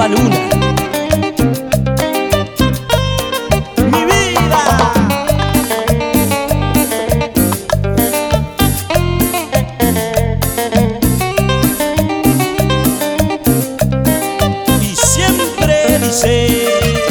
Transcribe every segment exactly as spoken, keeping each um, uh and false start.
Eva Luna. Mi vida. Y siempre dice: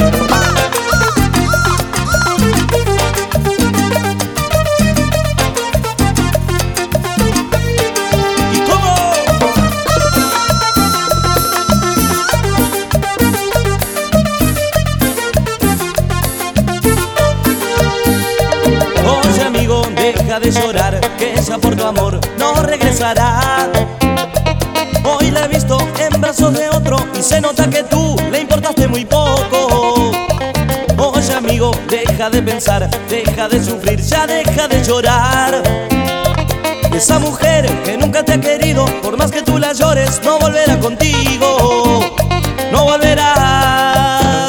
deja de llorar, que ella por tu amor no regresará. Hoy la he visto en brazos de otro y se nota que tú le importaste muy poco. Oye amigo, deja de pensar, deja de sufrir, ya deja de llorar. Esa mujer que nunca te ha querido, por más que tú la llores, no volverá contigo, no volverá.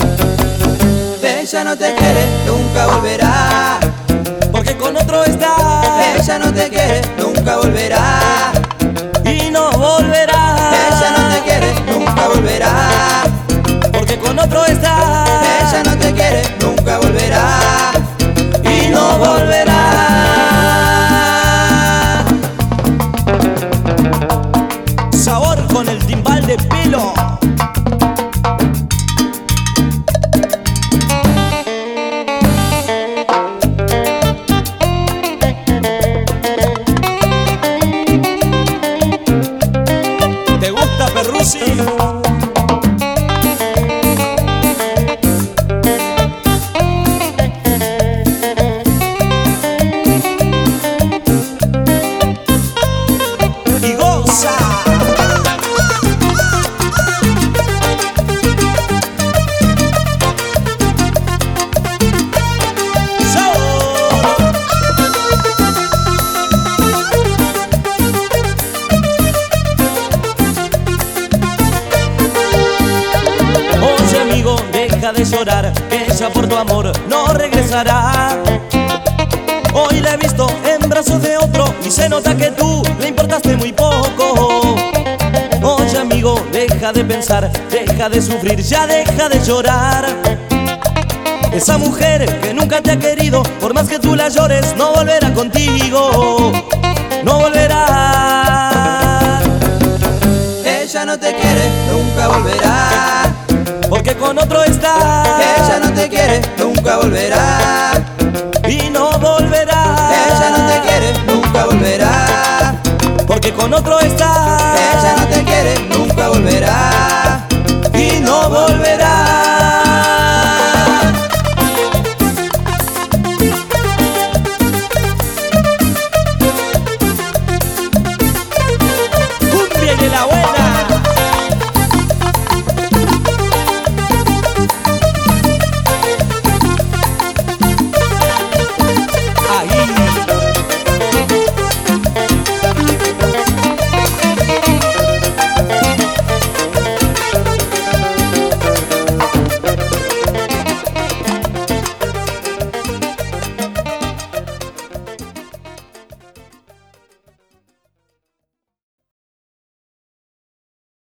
Ella no te quiere, nunca volverá. Porque con otro está. Ella no te quiere, nunca volverá. Y no volverá. Ella no te quiere, nunca volverá. Porque con otro está. Ella no te quiere, nunca volverá. Y no volverá. Sabor con el timbal de pelo. Perrusi. Y goza. Deja de llorar, que ella por tu amor no regresará. Hoy la he visto en brazos de otro y se nota que tú le importaste muy poco. Oye amigo, deja de pensar, deja de sufrir, ya deja de llorar. Esa mujer que nunca te ha querido, por más que tú la llores, no volverá contigo, no volverá. Ella no te quiere, nunca volverá. Porque con otro está. Ella no te quiere, nunca volverá.